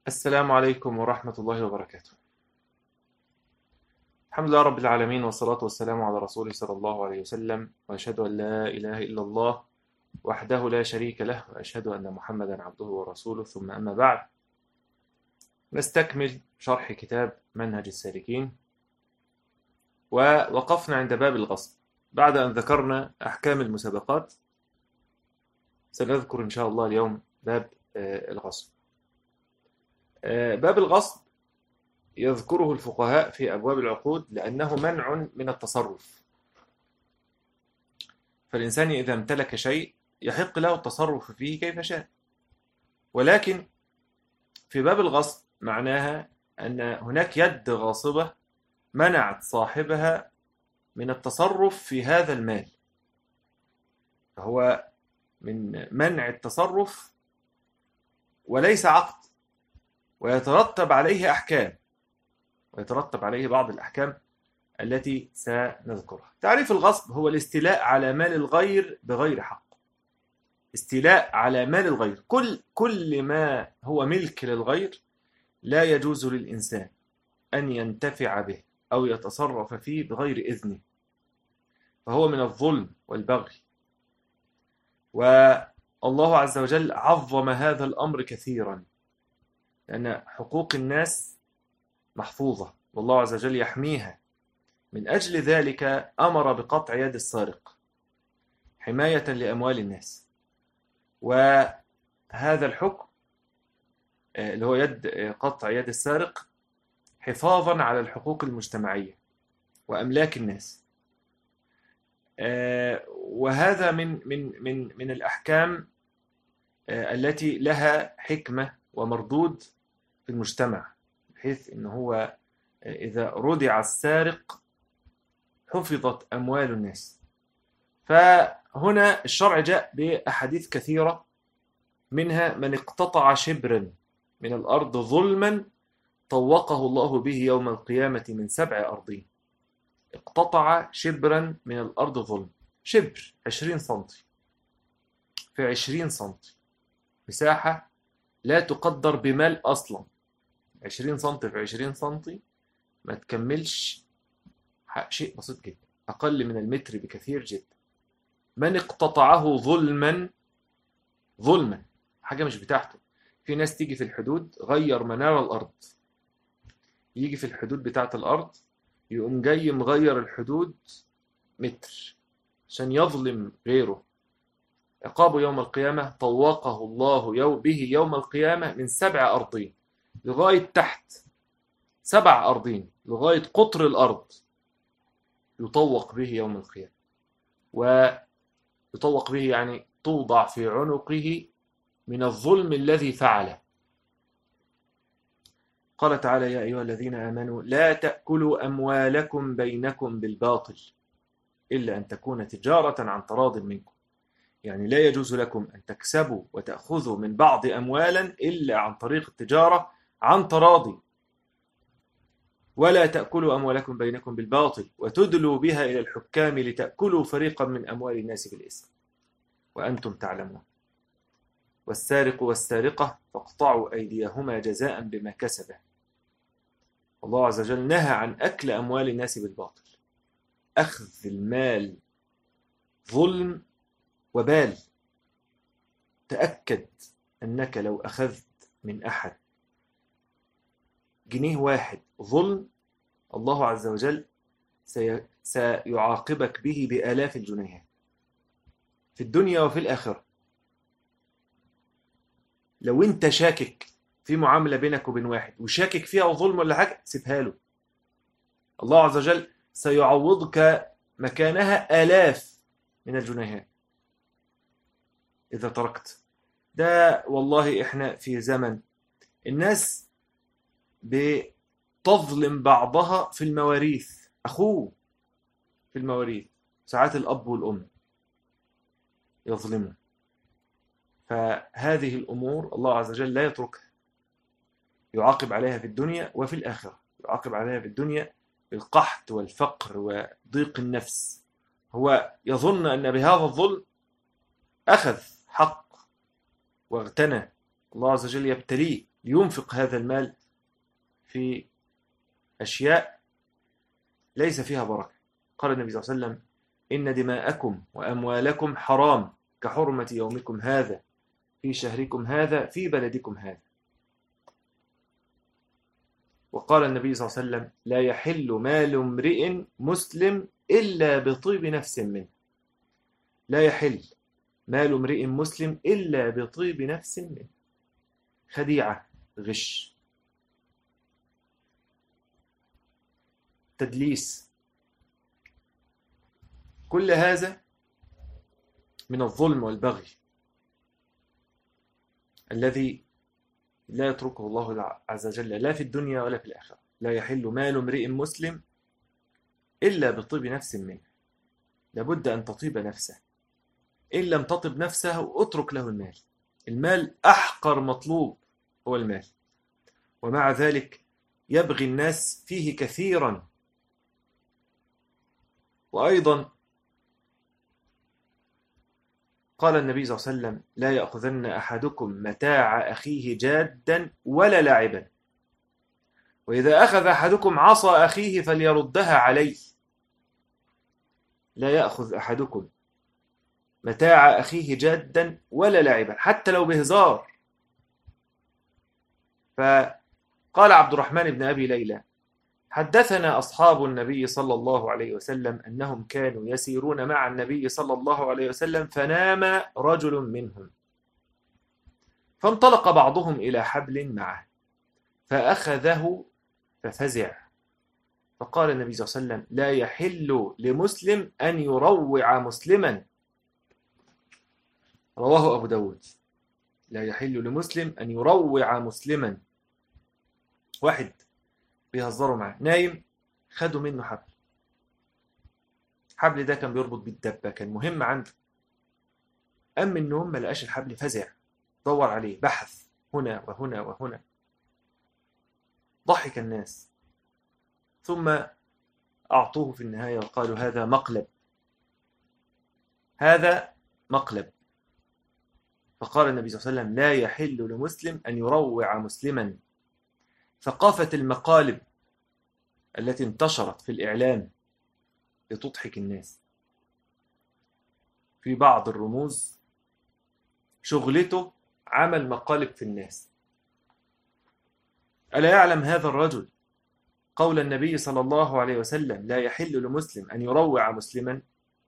السلام عليكم ورحمة الله وبركاته. الحمد لله رب العالمين، والصلاة والسلام على رسوله صلى الله عليه وسلم، وأشهد أن لا إله إلا الله وحده لا شريك له، وأشهد أن محمدا عبده ورسوله، ثم أما بعد. نستكمل شرح كتاب منهج السالكين، ووقفنا عند باب الغصب. بعد أن ذكرنا أحكام المسابقات سنذكر إن شاء الله اليوم باب الغصب. باب الغصب يذكره الفقهاء في أبواب العقود لأنه منع من التصرف. فالإنسان إذا امتلك شيء يحق له التصرف فيه كيف شاء، ولكن في باب الغصب معناها أن هناك يد غاصبة منعت صاحبها من التصرف في هذا المال، فهو من منع التصرف وليس عقد، ويترتب عليه أحكام، ويترتب عليه بعض الأحكام التي سنذكرها. تعريف الغصب هو الاستيلاء على مال الغير بغير حق. استيلاء على مال الغير، كل ما هو ملك للغير لا يجوز للإنسان أن ينتفع به أو يتصرف فيه بغير إذنه، فهو من الظلم والبغي. والله عز وجل عظم هذا الأمر كثيرا، لأن حقوق الناس محفوظة والله عز وجل يحميها. من أجل ذلك أمر بقطع يد السارق حماية لأموال الناس، وهذا الحكم اللي هو قطع يد السارق حفاظا على الحقوق المجتمعية وأملاك الناس. وهذا من الأحكام التي لها حكمة ومردود في المجتمع، بحيث إن هو إذا ردع السارق حفظت أموال الناس. فهنا الشرع جاء بأحاديث كثيرة، منها من اقتطع شبرا من الأرض ظلما طوقه الله به يوم القيامة من 7 أرضين. اقتطع شبرا من الأرض ظلم، شبر 20 سنتي في 20 سنتي، مساحة لا تقدر بمال أصلا. 20 سنتي في 20 سنتي ما تكملش شيء بسيط جدا، أقل من المتر بكثير جدا. من اقتطعه ظلما حاجة مش بتاعته. في ناس تيجي في الحدود، غير منار الأرض، يجي في الحدود بتاعة الأرض يقوم جاي مغير الحدود متر عشان يظلم غيره. عقابه يوم القيامة طوقه الله به يوم القيامة من 7 أرضين لغاية تحت، 7 أرضين لغاية قطر الأرض يطوق به يوم القيامة. ويطوق به يعني توضع في عنقه من الظلم الذي فعله. قال تعالى: يا أيها الذين آمنوا لا تأكلوا أموالكم بينكم بالباطل إلا أن تكون تجارة عن تراض منكم. يعني لا يجوز لكم أن تكسبوا وتأخذوا من بعض أموالا إلا عن طريق التجارة عن تراضي. ولا تأكلوا أموالكم بينكم بالباطل وتدلوا بها إلى الحكام لتأكلوا فريقا من أموال الناس بالإثم وأنتم تعلمون. والسارق والسارقة فاقطعوا أيديهما جزاء بما كسبا. الله عز وجل نهى عن أكل أموال الناس بالباطل. أخذ المال ظلم وبال. تأكد أنك لو أخذت من أحد جنيه واحد ظلم، الله عز وجل سيعاقبك به بآلاف الجنيهات في الدنيا وفي الآخرة. لو أنت شاكك في معاملة بينك وبين واحد وشاكك فيها ظلم ولا حاجة، سيبها له، الله عز وجل سيعوضك مكانها آلاف من الجنيهات إذا تركت. ده والله إحنا في زمن الناس بتظلم بعضها في المواريث، أخوه في المواريث، ساعات الأب والأم يظلمون. فهذه الأمور الله عز وجل لا يتركها، يعاقب عليها في الدنيا وفي الآخرة. يعاقب عليها في الدنيا بالقحط والفقر وضيق النفس. هو يظن أن بهذا الظلم أخذ حق واغتنى، الله عز وجل يبتليه لينفق هذا المال في أشياء ليس فيها بركة. قال النبي صلى الله عليه وسلم: إن دماءكم وأموالكم حرام كحرمة يومكم هذا في شهركم هذا في بلدكم هذا. وقال النبي صلى الله عليه وسلم: لا يحل مال امرئ مسلم إلا بطيب نفس منه. لا يحل مال امرئ مسلم إلا بطيب نفس منه. خديعة، غش، تدليس، كل هذا من الظلم والبغي الذي لا يتركه الله عز وجل لا في الدنيا ولا في الآخرة. لا يحل مال امرئ مسلم إلا بطيب نفس منه. لابد أن تطيب نفسه. إن لم تطب نفسه اترك له المال. المال أحقر مطلوب هو المال، ومع ذلك يبغي الناس فيه كثيرا. وأيضا قال النبي صلى الله عليه وسلم: لا يأخذن أحدكم متاع أخيه جادا ولا لاعبا، وإذا أخذ أحدكم عصا أخيه فليردها عليه. لا يأخذ أحدكم متاع أخيه جادا ولا لاعبا، حتى لو بهزار. فقال عبد الرحمن بن أبي ليلى: حدثنا أصحاب النبي صلى الله عليه وسلم أنهم كانوا يسيرون مع النبي صلى الله عليه وسلم فنام رجل منهم، فانطلق بعضهم إلى حبل معه فأخذه ففزع، فقال النبي صلى الله عليه وسلم: لا يحل لمسلم أن يروع مسلما. رواه أبو داود. لا يحل لمسلم أن يروع مسلما. واحد بيهزروا معاه نايم، خدوا منه حبل ده كان بيربط بالدبة، كان مهم عنده. أم النوم ما لقاش الحبل، فزع، دور عليه، بحث هنا وهنا وهنا. ضحك الناس، ثم أعطوه في النهاية وقالوا: هذا مقلب، هذا مقلب. فقال النبي صلى الله عليه وسلم: لا يحل لمسلم أن يروع مسلما. ثقافة المقالب التي انتشرت في الإعلام لتضحك الناس. في بعض الرموز شغلته عمل مقالب في الناس. ألا يعلم هذا الرجل قول النبي صلى الله عليه وسلم: لا يحل لمسلم أن يروع مسلما؟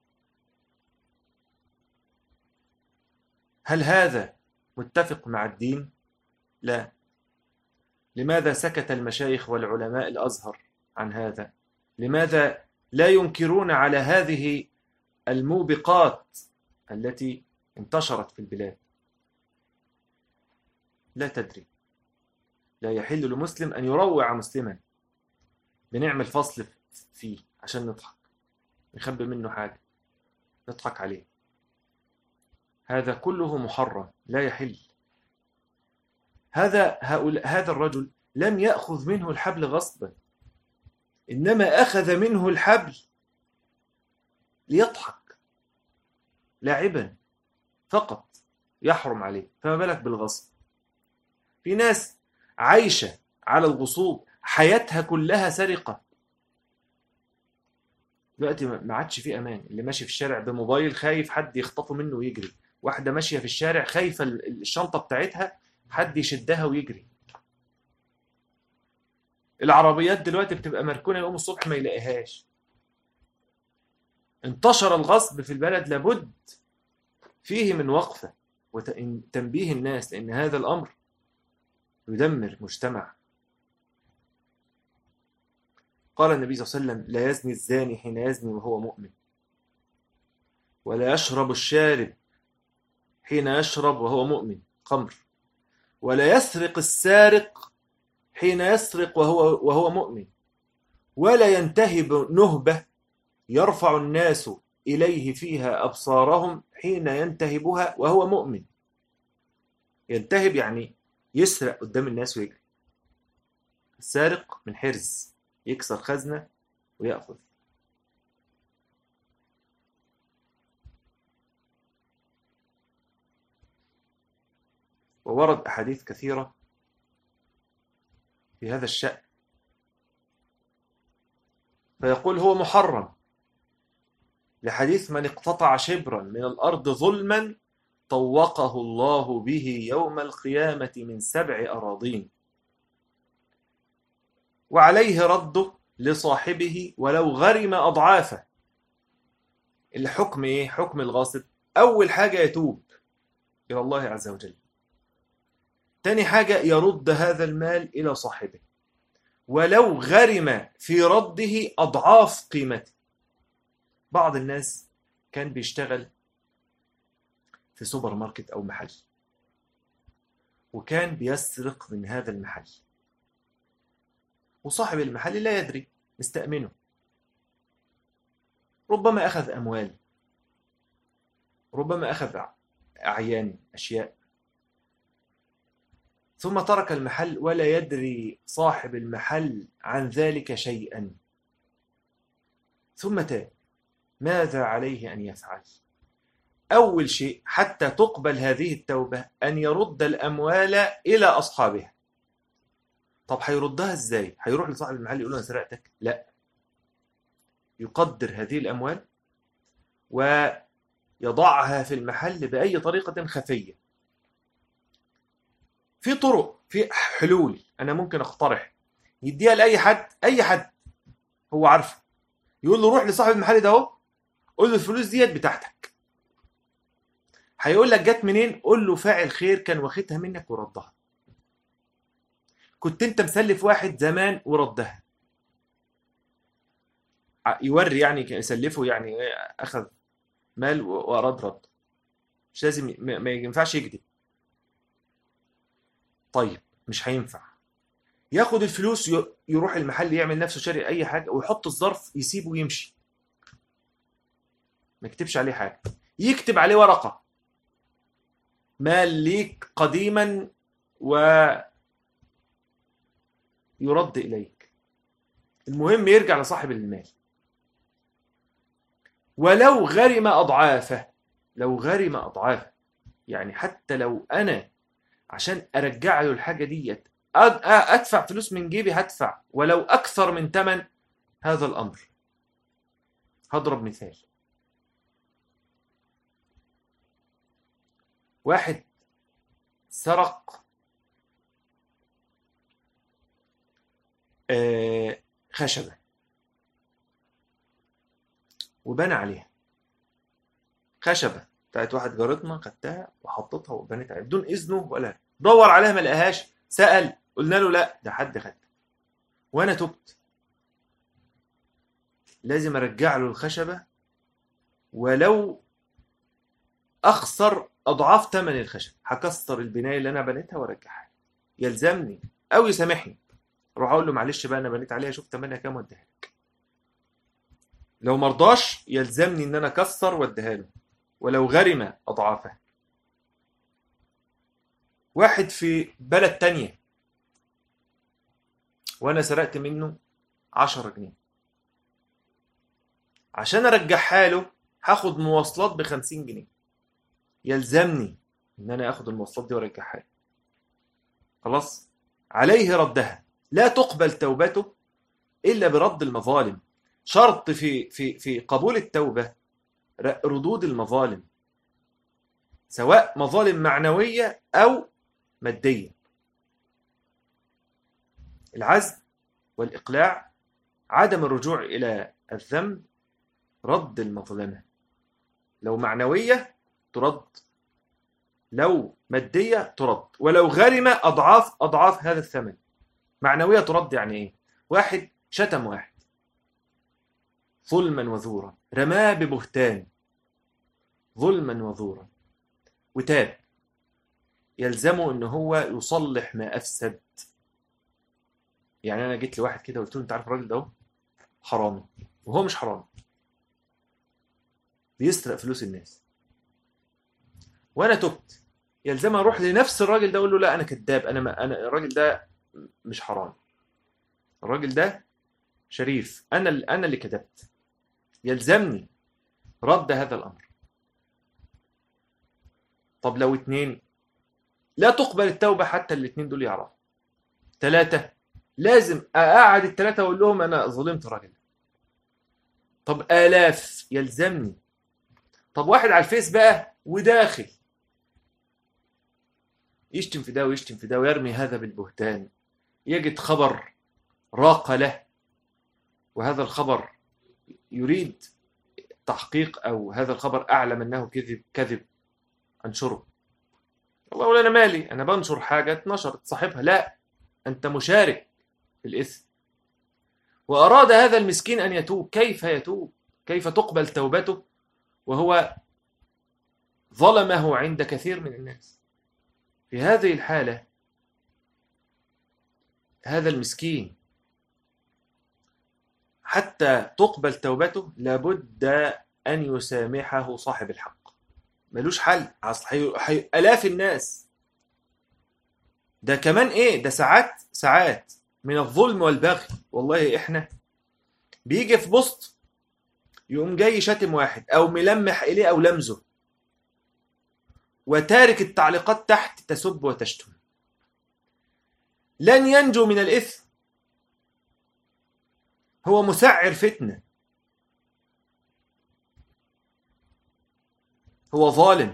هل هذا متفق مع الدين؟ لا. لماذا سكت المشايخ والعلماء الأزهر عن هذا؟ لماذا لا ينكرون على هذه الموبقات التي انتشرت في البلاد؟ لا تدري. لا يحل لمسلم أن يروع مسلما. بنعمل فصل فيه عشان نضحك، نخبي منه حاجة، نضحك عليه. هذا كله محرم، لا يحل. هذا الرجل لم يأخذ منه الحبل غصبا، إنما أخذ منه الحبل ليضحك لاعبا فقط، يحرم عليه، فما بالك بالغصب. في ناس عايشة على الغصوب، حياتها كلها سرقة. دلوقتي ما عادش في أمان. اللي ماشي في الشارع بموبايل خايف حد يخطفه منه ويجري. واحدة ماشية في الشارع خايفة الشنطة بتاعتها حد يشدها ويجري. العربيات دلوقتي بتبقى مركونة، يقوم الصبح ما يلاقيهاش. انتشر الغصب في البلد، لابد فيه من وقفة وتنبيه الناس، لأن هذا الأمر يدمر مجتمع. قال النبي صلى الله عليه وسلم: لا يزني الزاني حين يزني وهو مؤمن، ولا يشرب الشارب حين يشرب وهو مؤمن خمر، ولا يسرق السارق حين يسرق وهو مؤمن، ولا ينتهب نهبة يرفع الناس إليه فيها أبصارهم حين ينتهبها وهو مؤمن. ينتهب يعني يسرق قدام الناس ويجري. السارق من حرز، يكسر خزنة ويأخذ. وورد أحاديث كثيرة في هذا الشأن، فيقول هو محرم لحديث من اقتطع شبرا من الأرض ظلما طوقه الله به يوم القيامة من 7 أراضين، وعليه رده لصاحبه ولو غرم أضعافه. الحكم إيه؟ حكم الغاصب أول حاجة يتوب إلى الله عز وجل، تاني حاجة يرد هذا المال إلى صاحبه ولو غرم في رده أضعاف قيمته. بعض الناس كان بيشتغل في سوبر ماركت أو محل، وكان بيسرق من هذا المحل، وصاحب المحل لا يدري، مستأمنه، ربما أخذ أموال، ربما أخذ أعيان، أشياء، ثم ترك المحل ولا يدري صاحب المحل عن ذلك شيئا، ثم تاب. ماذا عليه أن يفعل؟ أول شيء حتى تقبل هذه التوبة أن يرد الأموال إلى أصحابها. طب هيردها إزاي؟ هيروح لصاحب المحل يقول له أنا سرقتك؟ لا، يقدر هذه الأموال ويضعها في المحل بأي طريقة خفية. في طرق، في حلول أنا ممكن أقترح، يديها لأي حد، أي حد هو عارفه، يقول له روح لصاحب المحل ده اهو، قول له الفلوس ديت بتاعتك. هيقول لك جت منين؟ قول له فاعل خير كان واخدها منك وردها، كنت انت مسلف واحد زمان وردها. يوري يعني يسلفه، يعني اخذ مال واراد رد، مش لازم، ما ينفعش يكذب. طيب مش هينفع، ياخد الفلوس يروح المحل يعمل نفسه شاري اي حاجه ويحط الظرف يسيبه ويمشي، ما يكتبش عليه حاجه، يكتب عليه ورقه مال ليك قديما ويرد إليك. المهم يرجع لصاحب المال ولو غرم أضعافه. لو غرم أضعافه يعني حتى لو أنا عشان أرجع له الحاجة ديت أدفع فلوس من جيبي، هدفع ولو أكثر من ثمن هذا الأمر. هضرب مثال، واحد سرق خشبة وبنى عليها، خشبة بتاعت واحد جارتنا، خدتها وحطتها وبنيت عليها بدون إذنه، ولا دور عليها ما لقاهاش، سأل، قلنا له لا ده حد خدها وأنا تبت، لازم أرجع له الخشبة ولو أخسر أضعاف ثمن الخشبة، هكسر البناية اللي أنا بنيتها وأرجعها، يلزمني أو يسامحني، أروح أقول له معلش بقى أنا بنيت عليها، شوف ثمنها كام وأديها لك. لو مرضاش يلزمني إن أنا أكسر وأديها له ولو غرم أضعافها. واحد في بلد تانية وأنا سرقت منه 10 جنيه، عشان أرجعها له هاخد مواصلات ب50 جنيه، يلزمني إن أنا أخد المواصلات دي وأرجعها له. خلاص، عليه ردها، لا تقبل توبته إلا برد المظالم. شرط في قبول التوبة ردود المظالم، سواء مظالم معنوية أو مادية. العزم والإقلاع، عدم الرجوع إلى الذنب، رد المظلمة، لو معنوية ترد، لو مادية ترد، ولو غرم أضعاف هذا الثمن. معنوية ترد يعني إيه؟ واحد شتم واحد ظلما وزورا، رماه ببهتان ظلما وزورا وتاب، يلزمه إن هو يصلح ما أفسد. يعني أنا جيت لواحد كده وقلت له أنت عارف الراجل ده حرامي، وهو مش حرامي، بيسرق فلوس الناس، وأنا تبت، يلزم أروح لنفس الراجل ده أقول له لا أنا كذاب، أنا الراجل ده مش حرامي، الراجل ده شريف، أنا اللي كذبت، يلزمني رد هذا الأمر. طب لو 2 لا تقبل التوبة حتى 2 دول يعرفوا. 3 لازم أقعد الثلاثة وأقول لهم أنا ظلمت راجل. طب آلاف يلزمني. طب واحد على الفيس بقى وداخل يشتم في ده ويشتم في ده ويرمي هذا بالبهتان، يجد خبر راق له وهذا الخبر يريد تحقيق، أو هذا الخبر أعلم أنه كذب أنشره. والله ولا أنا مالي، أنا بنشر حاجة اتنشرت صاحبها، لا، أنت مشارك في الإثم. وأراد هذا المسكين أن يتوب، كيف يتوب؟ كيف تقبل توبته وهو ظلمه عند كثير من الناس؟ في هذه الحالة هذا المسكين حتى تقبل توبته لابد أن يسامحه صاحب الحق، ملوش حل. آلاف الناس، ده كمان إيه، ده ساعات من الظلم والبغي. والله إحنا بيجي في بوست يقوم جاي شاتم واحد أو ملمح إليه أو لمزه، وتارك التعليقات تحت تسب وتشتم، لن ينجو من الإثم. هو مسعر فتنة، هو ظالم.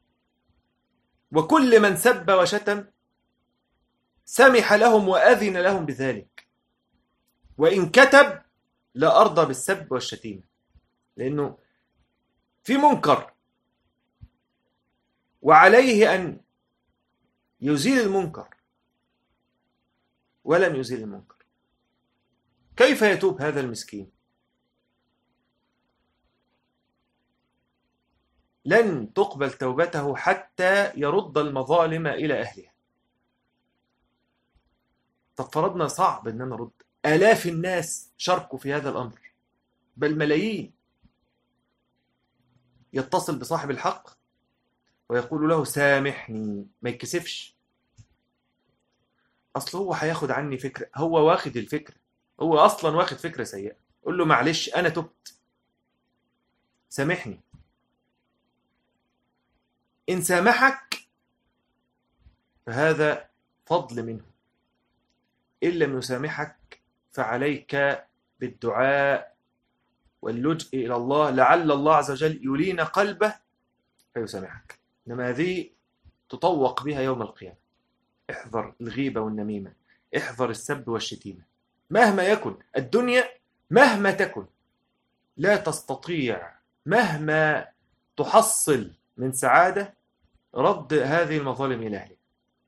وكل من سب وشتم سمح لهم وأذن لهم بذلك، وإن كتب لا أرضى بالسب والشتيمة، لأنه في منكر وعليه أن يزيل المنكر ولم يزيل المنكر. كيف يتوب هذا المسكين؟ لن تقبل توبته حتى يرد المظالم إلى أهلها. طب فرضنا صعب أن نرد، آلاف الناس شاركوا في هذا الأمر، بل ملايين. يتصل بصاحب الحق ويقول له سامحني، ما يتكسفش. أصل هو هياخد عني فكرة، هو واخد الفكرة، هو أصلا واخد فكرة سيئة. قل له معلش أنا تبت، سامحني. إن سامحك فهذا فضل منه، إن لم يسامحك فعليك بالدعاء واللجء إلى الله، لعل الله عز وجل يلين قلبه فيسامحك. إنما هذه تطوق بها يوم القيامة. احذر الغيبة والنميمة، احذر السب والشتيمة. مهما يكن الدنيا، مهما تكن لا تستطيع مهما تحصل من سعادة رد هذه المظالم إلى أهله.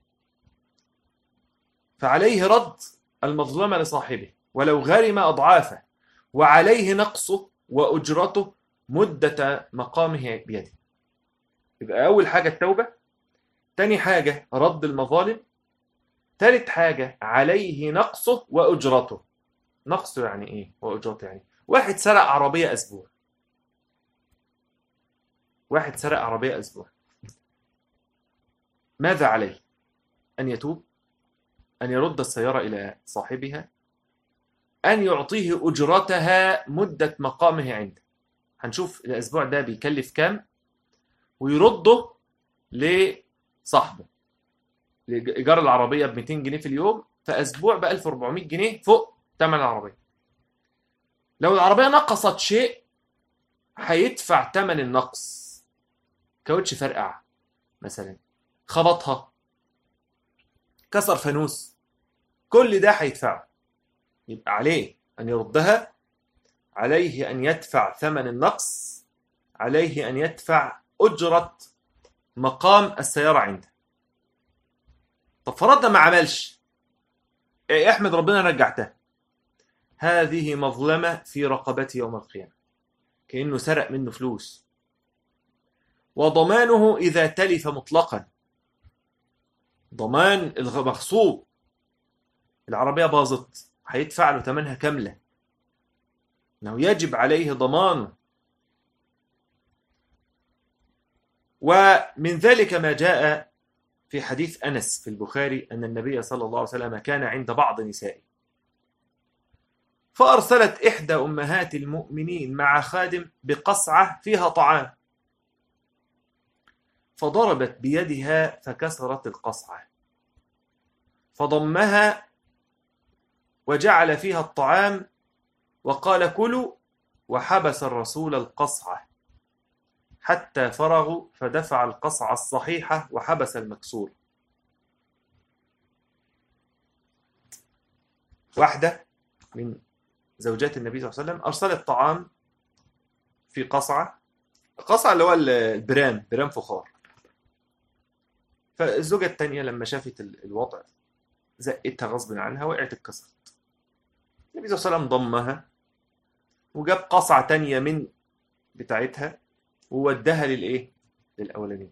فعليه رد المظلمة لصاحبه ولو غرم أضعافه، وعليه نقصه وأجرته مدة مقامه بيده. يبقى أول حاجة التوبة، تاني حاجة رد المظالم، ثالث حاجة عليه نقصه وأجرته. نقصه يعني إيه وأجرته؟ يعني واحد سرق عربية أسبوع، واحد سرق عربية أسبوع، ماذا عليه؟ أن يتوب، أن يرد السيارة إلى صاحبها، أن يعطيه أجرتها مدة مقامه عنده. هنشوف الأسبوع ده بيكلف كام ويرده لصاحبه. إيجار العربية ب 200 جنيه في اليوم، فأسبوع ب 1400 جنيه فوق ثمن العربية. لو العربية نقصت شيء هيدفع ثمن النقص. كاوتش فرقع مثلا، خبطها، كسر فانوس، كل ده هيدفعه. يبقى عليه أن يردها، عليه أن يدفع ثمن النقص، عليه أن يدفع أجرة مقام السيارة عنده. طب فرضنا ما عملش، احمد ربنا رجعتها، هذه مظلمة في رقبته يوم القيامة، كأنه سرق منه فلوس. وضمانه إذا تلف مطلقا، ضمان المغصوب، العربية باظت هيدفع له ثمنها كاملة، انه يجب عليه ضمانه. ومن ذلك ما جاء في حديث أنس في البخاري أن النبي صلى الله عليه وسلم كان عند بعض نسائه، فأرسلت إحدى أمهات المؤمنين مع خادم بقصعة فيها طعام، فضربت بيدها فكسرت القصعة، فضمها وجعل فيها الطعام وقال كلوا، وحبس الرسول القصعة حتى فرغوا فدفع القصعة الصحيحة وحبس المكسور. واحدة من زوجات النبي صلى الله عليه وسلم أرسلت طعام في قصعة اللي هو البرام، برام فخار. فالزوجة التانية لما شافت الوضع زقتها غصب عنها، وقعت اتكسرت. النبي صلى الله عليه وسلم ضمها وجاب قصعة تانية من بتاعتها وودها للايه؟ للأولانية.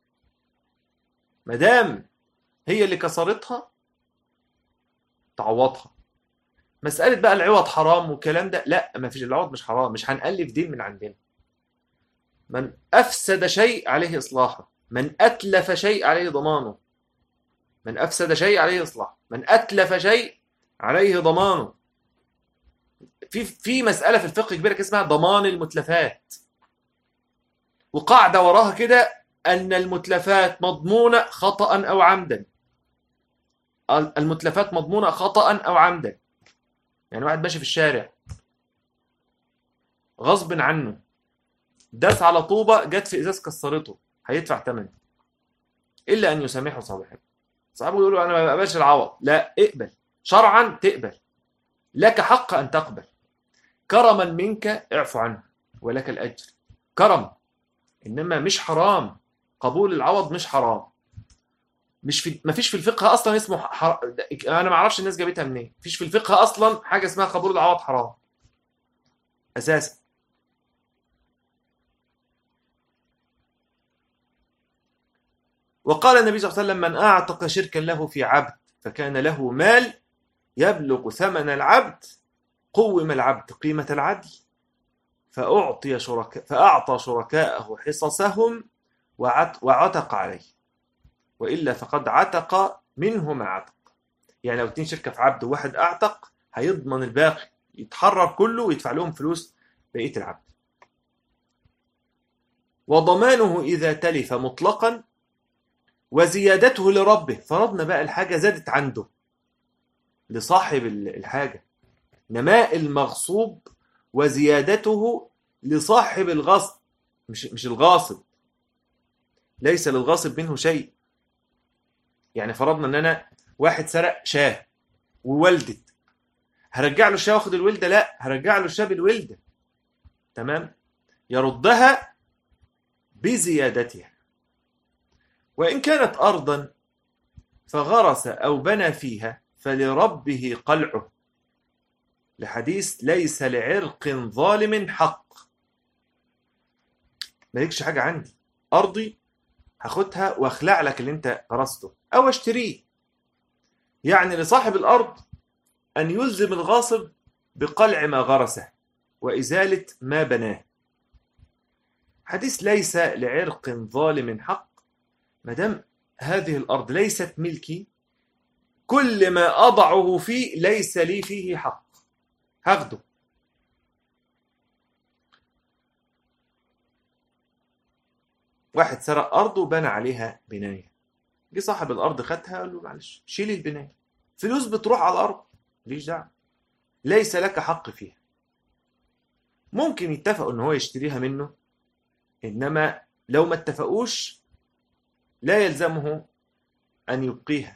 مدام هي اللي كسرتها تعوضها. مسألة بقى العوض حرام والكلام ده، لا، ما فيش. العوض مش حرام، مش هنألف دين من عندنا. من أفسد شيء عليه إصلاحه، من أتلف شيء عليه ضمانه. من أفسد شيء عليه إصلاحه، من أتلف شيء عليه ضمانه. في مسألة في الفقه كبيرة اسمها ضمان المتلفات، وقاعدة وراها كده أن المتلفات مضمونة خطأ أو عمدا. المتلفات مضمونة خطأ أو عمدا. يعني واحد ماشي في الشارع غصب عنه داس على طوبة جت في إزاز كسرته، هيدفع ثمن إلا أن يسامحه صاحبه. صاحبه يقول له أنا ما بقبلش العوض. لا، اقبل شرعا، تقبل، لك حق أن تقبل. كرما منك اعفو عنه ولك الأجر، كرم. إنما مش حرام. قبول العوض مش حرام. ما فيش في الفقه اصلا اسمه انا ما اعرفش الناس جابتها منين. فيش في الفقه اصلا حاجه اسمها قبول العوض حرام اساسا. وقال النبي صلى الله عليه وسلم من اعتق شركا له في عبد فكان له مال يبلغ ثمن العبد قوم العبد قيمة العدل فأعطى شركاءه حصصهم وعتق عليه، وإلا فقد عتق منه ما عتق. يعني لو 2 شركة في عبد وواحد أعتق، هيضمن الباقي، يتحرر كله ويدفع لهم فلوس بقية العبد. وضمانه إذا تلف مطلقا وزيادته لربه. فرضنا بقى الحاجة زادت عنده لصاحب الحاجة، نماء المغصوب وزيادته لصاحب الغصب، مش الغاصب. ليس للغاصب منه شيء. يعني فرضنا ان انا واحد سرق شاه وولدت، هرجع له الشاه واخد الولده؟ لا، هرجع له الشاه بالولده. تمام، يردها بزيادتها. وان كانت ارضا فغرس او بنى فيها فلربه قلعه، لحديث ليس لعرق ظالم حق. مالكش حاجه عندي، ارضي هاخدها واخلع لك اللي انت غرسته او اشتريه. يعني لصاحب الارض ان يلزم الغاصب بقلع ما غرسه وازاله ما بناه. حديث ليس لعرق ظالم حق. ما دام هذه الارض ليست ملكي، كل ما اضعه فيه ليس لي فيه حق، هاخده. واحد سرق ارض وبنى عليها بنايه، جه صاحب الارض خدها قال له معلش شيل البنايه، فلوس بتروح على الارض، ليش دعوه، ليس لك حق فيها. ممكن يتفقوا ان هو يشتريها منه، انما لو ما اتفقوش لا يلزمه ان يبقيها.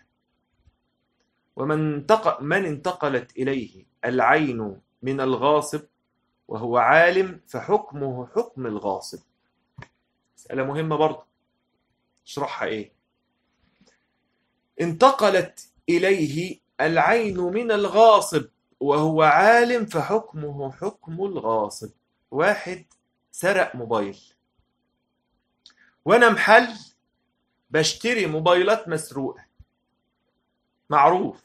من انتقلت اليه العين من الغاصب وهو عالم فحكمه حكم الغاصب. مسألة مهمة برضه، اشرحها ايه. انتقلت إليه العين من الغاصب وهو عالم فحكمه حكم الغاصب. واحد سرق موبايل، وانا محل بشتري موبايلات مسروقة، معروف،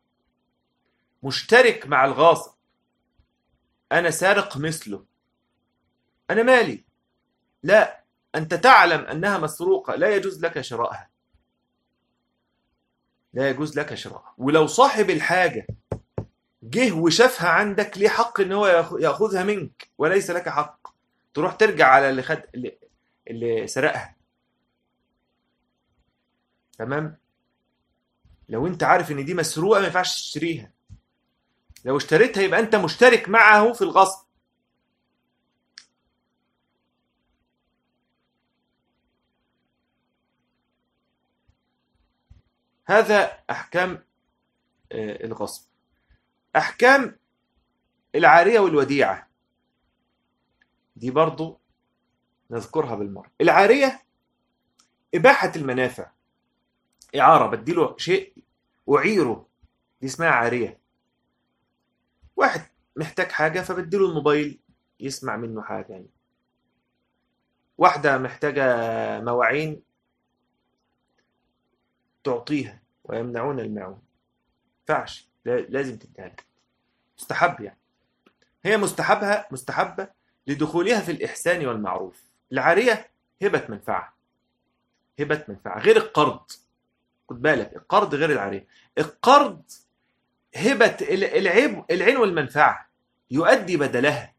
مشترك مع الغاصب، انا سارق مثله، انا مالي؟ لا، انت تعلم انها مسروقة، لا يجوز لك شرائها، لا يجوز لك شرائها. ولو صاحب الحاجة جه وشافها عندك، ليه حق ان هو ياخذها منك وليس لك حق. تروح ترجع على اللي سرقها. تمام، لو انت عارف ان دي مسروقة ما ينفعش تشتريها. لو اشتريتها يبقى أنت مشترك معه في الغصب. هذا أحكام الغصب. أحكام العارية والوديعة دي برضو نذكرها بالمرة. العارية إباحة المنافع، إعارة، بديله شيء أعيره، دي اسمها عارية. واحد محتاج حاجة فبديله الموبايل يسمع منه حاجة يعني. واحدة محتاجة مواعين تعطيها، ويمنعون الماعون. ينفعش، لازم تديها لها. مستحب يعني، هي مستحبة لدخولها في الإحسان والمعروف. العارية هبة منفعة، هبة منفعة غير القرض. خد بالك، القرض غير العارية. القرض هبة العين والمنفعة، يؤدي بدلها.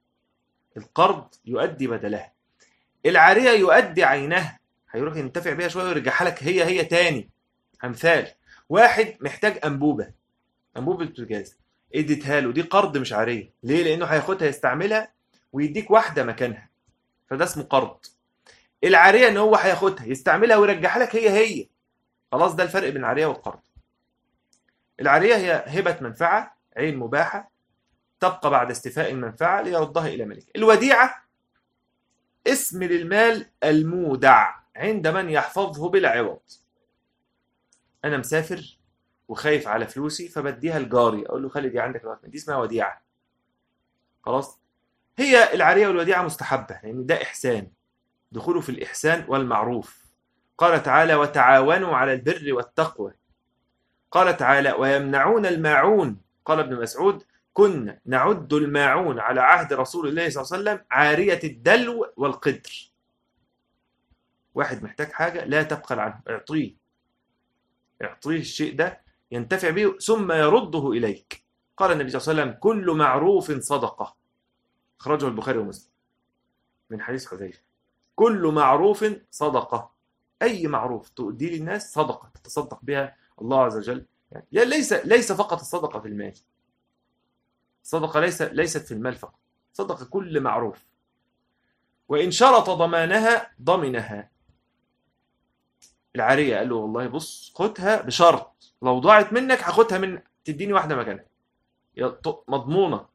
القرض يؤدي بدلها. العارية يؤدي عينها، هيروح ينتفع بيها شوية ويرجعها لك هي تاني. أمثال: واحد محتاج أنبوبة بوتاجاز، اديتها له، دي قرض مش عارية. ليه؟ لأنه هياخدها يستعملها ويديك واحدة مكانها، فده اسمه قرض. العارية إن هو هياخدها يستعملها ويرجعها لك هي. خلاص، ده الفرق بين العارية والقرض. العارية هي هبة منفعة، عين مباحة، تبقى بعد استيفاء المنفعة ليردها إلى ملك. الوديعة اسم للمال المودع عند من يحفظه بلا عوض. أنا مسافر وخايف على فلوسي فبديها لجاري، أقول له خلي دي عندك الوقت، دي اسمها وديعة. خلاص، هي العارية والوديعة مستحبة لأن يعني ده إحسان، دخوله في الإحسان والمعروف. قال تعالى: وتعاونوا على البر والتقوى. قال تعالى: ويمنعون الماعون. قال ابن مسعود: كنا نعد الماعون على عهد رسول الله صلى الله عليه وسلم عارية الدلو والقدر. واحد محتاج حاجة لا تبخل عنه، اعطيه الشيء ده ينتفع به ثم يرده إليك. قال النبي صلى الله عليه وسلم: كل معروف صدقة. أخرجه البخاري ومسلم من حديث حذيفة. كل معروف صدقة، أي معروف تؤدي للناس صدقة تتصدق بها الله عز وجل. يعني ليس فقط الصدقة في المال، الصدقة ليست في المال فقط، صدقة كل معروف. وإن شرط ضمانها ضمنها. العارية قال له: والله بص، خدها بشرط لو ضاعت منك هاخدها تديني واحدة مكانها، مضمونة.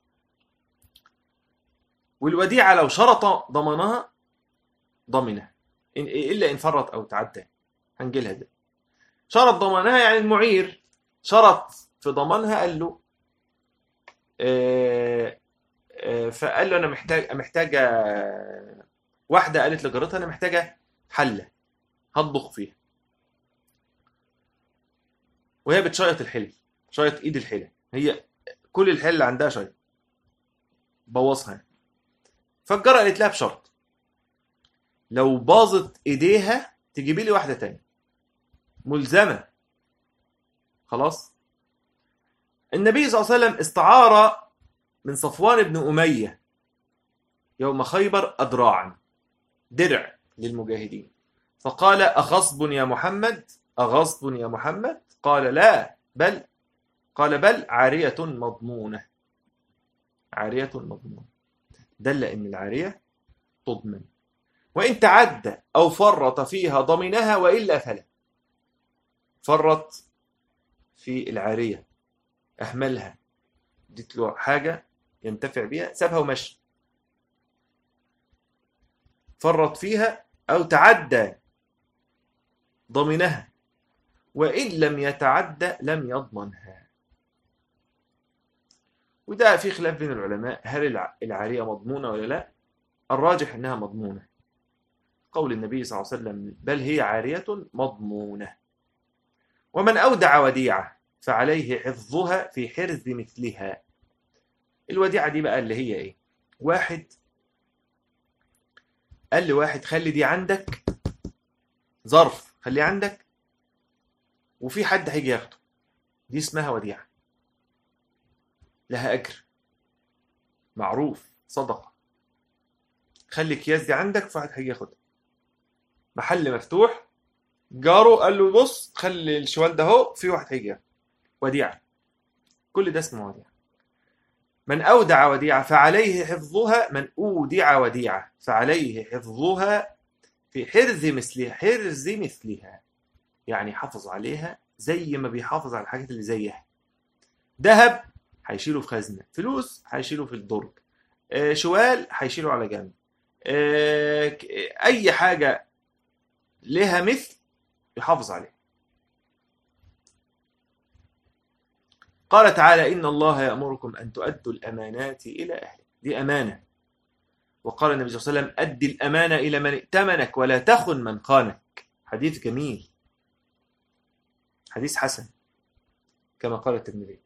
والوديعة لو شرط ضمانها ضمنها، إلا إن فرط أو تعدى، هنجيلها ده. شرط ضمانها يعني المعير شرط في ضمانها، قال له فقال له: أنا محتاجة. واحدة قالت لجارتها: أنا محتاجة حلة هطبخ فيها، وهي بتشيط الحلة، شيط إيد الحلة، هي كل الحلة عندها شيط بوظها. فالجارة قالت لها بشرط: لو باظت إيديها تجيبي لي واحدة تانية، ملزمة. خلاص. النبي صلى الله عليه وسلم استعار من صفوان بن أمية يوم خيبر أدراعا، درع للمجاهدين، فقال: أغصب يا محمد؟ أغصب يا محمد؟ قال: لا، بل عارية مضمونة. عارية مضمونة دل إن العارية تضمن، وإن تعدى أو فرط فيها ضمنها، وإلا فلا. فرط في العارية، أهملها، اديت له حاجة ينتفع بها سابها ومشي. فرط فيها أو تعدى ضمنها، وإن لم يتعدى لم يضمنها. وده في خلاف بين العلماء، هل العارية مضمونة ولا لا؟ الراجح أنها مضمونة، قول النبي صلى الله عليه وسلم: بل هي عارية مضمونة. ومن أودع وديعة فعليه حفظها في حرز مثلها. الوديعة دي بقى اللي هي إيه؟ واحد قال لواحد: خلي دي عندك، ظرف خليه عندك وفي حد هيجي ياخده، دي اسمها وديعة، لها أجر، معروف، صدقة. خلي الأكياس دي عندك فواحد هيجي ياخدها. محل مفتوح، جاره قال له: بص خلي الشوال ده اهو، في واحد هيجي ياخده، وديعة. كل ده اسمه وديعة. من أودع وديعة فعليه حفظها، من أودع وديعة فعليه حفظها في حرز مثلها، يعني حافظ عليها زي ما بيحافظ على الحاجات اللي زيها. ذهب هيشيله في خزنة، فلوس هيشيله في الدرج، شوال هيشيله على جنب، أي حاجة لها مثل يحافظ عليها. قال تعالى: إن الله يأمركم أن تؤدوا الأمانات إلى أهلها. دي أمانة. وقال النبي صلى الله عليه وسلم: أدي الأمانة إلى من ائتمنك ولا تخن من خانك. حديث جميل، حديث حسن كما قال الترمذي.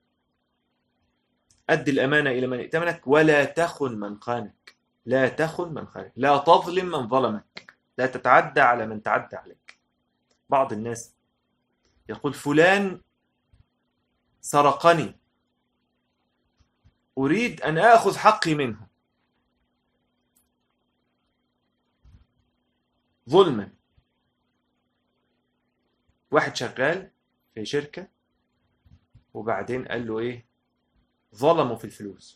أدي الأمانة إلى من ائتمنك ولا تخن من خانك. لا تخن من خانك، لا تظلم من ظلمك، لا تتعدى على من تعدى عليك. بعض الناس يقول: فلان سرقني، أريد أن آخذ حقي منه ظلما. واحد شغال في شركة وبعدين قال له إيه؟ ظلمه في الفلوس.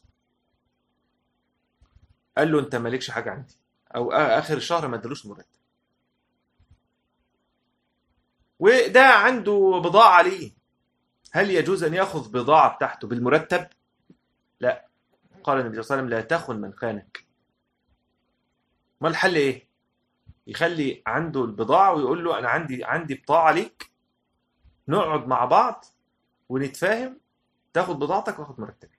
قال له: أنت مالكش حاجة عندي، أو آخر الشهر ما ادالوش مرتب. وده عنده بضاعة ليه، هل يجوز أن يأخذ بضاعة بتاعته بالمرتب؟ لا. قال النبي صلى الله عليه وسلم: لا تخن من خانك. ما الحل إيه؟ يخلي عنده البضاعة ويقول له: أنا عندي بضاعة ليك، نقعد مع بعض ونتفاهم، تاخد بضاعتك واخد مرتبي.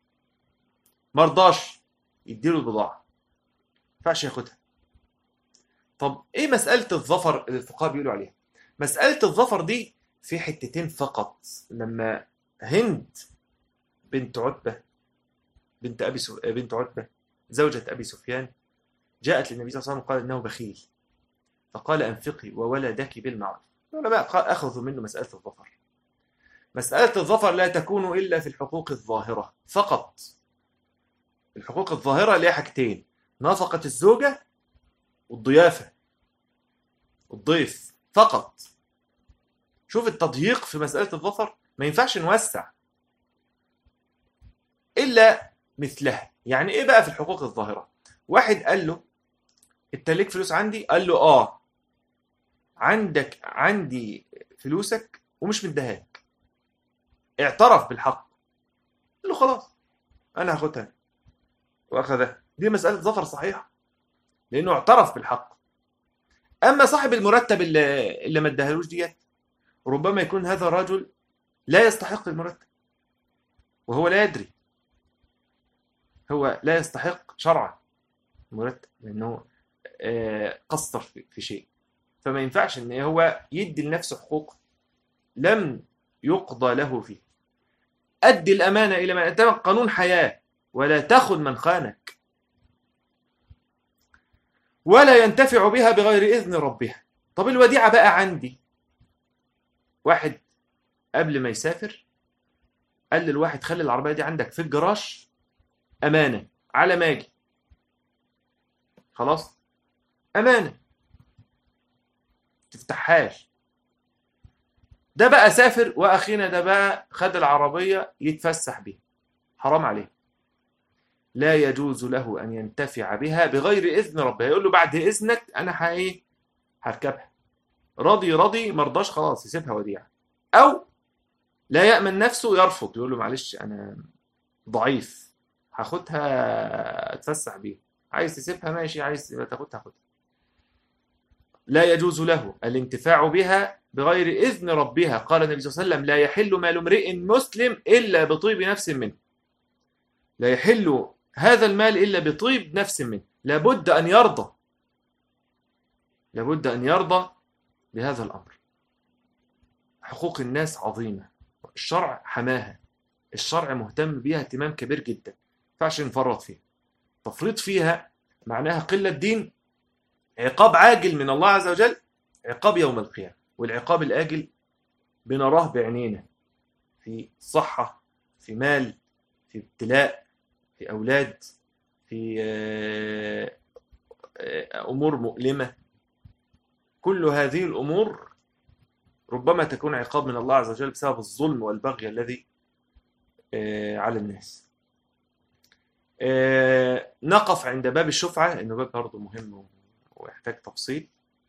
مرضاش، يديله البضاعة، ما ينفعش ياخدها. طب إيه مسألة الظفر اللي الفقهاء بيقولوا عليها؟ مسألة الظفر دي في حتتين فقط. لما هند بنت عتبة بنت عتبة زوجة أبي سفيان جاءت للنبي صلى الله عليه وسلم وقال إنه بخيل، فقال: أنفقي وولدك بالمعروف. العلماء أخذوا منه مسألة الظفر. مسألة الظفر لا تكون إلا في الحقوق الظاهرة فقط. الحقوق الظاهرة ليها حاجتين: نفقة الزوجة والضيافة، الضيف فقط. شوف التضييق في مسألة الظفر، ما ينفعش نوسع إلا مثلها. يعني إيه بقى في الحقوق الظاهرة؟ واحد قال له: أنت ليك فلوس عندي؟ قال له: عندي فلوسك ومش مديهاك. اعترف بالحق، قال له: خلاص أنا هاخدها، وأخذها. دي مسألة ظفر صحيحة، لأنه اعترف بالحق. أما صاحب المرتب اللي ما ادهالوش ديت، ربما يكون هذا الرجل لا يستحق المرتب وهو لا يدري. هو لا يستحق شرعا المرتب لأنه قصر في شيء، فما ينفعش ان هو يدي لنفسه حقوق لم يقضى له فيه. أدي الأمانة إلى من ائتمنك، قانون حياة، ولا تخن من خانك، ولا ينتفع بها بغير إذن ربها. طب الوديعة بقى عندي، واحد قبل ما يسافر قال للواحد: خلي العربية دي عندك في الجراج أمانة على ما أجي. خلاص، أمانة تفتحهاش. ده بقى سافر، وأخينا ده بقى خد العربية يتفسح بيها، حرام عليه. لا يجوز له أن ينتفع بها بغير إذن ربها. يقول له: بعد إذنك أنا هركبها. رضي مرضاش، خلاص يسيبها وديعة. أو لا يأمن نفسه، يرفض، يقول له: معلش أنا ضعيف، هاخدها أتفسح بيها. عايز تسيبها ماشي، عايز تاخدها خدها. لا يجوز له الانتفاع بها بغير إذن ربها. قال النبي صلى الله عليه وسلم: لا يحل مال امرئ مسلم إلا بطيب نفس منه. لا يحل هذا المال إلا بطيب نفس منه. لابد أن يرضى بهذا الأمر. حقوق الناس عظيمة، الشرع حماها، الشرع مهتم بيها اهتمام كبير جدا، ما ينفعش نفرط فيها. تفريط فيها معناها قلة دين، عقاب عاجل من الله عز وجل، عقاب يوم القيامة. والعقاب الآجل بنراه بعينينا، في صحة، في مال، في ابتلاء، في أولاد، في أمور مؤلمة. كل هذه الأمور ربما تكون عقاب من الله عز وجل بسبب الظلم والبغي الذي على الناس. نقف عند باب الشفعة، إنه باب برضه مهم ويحتاج تفصيل،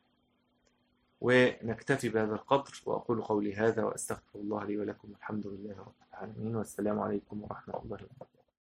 ونكتفي بهذا القدر. وأقول قولي هذا وأستغفر الله لي ولكم. الحمد لله رب العالمين، والسلام عليكم ورحمة الله وبركاته.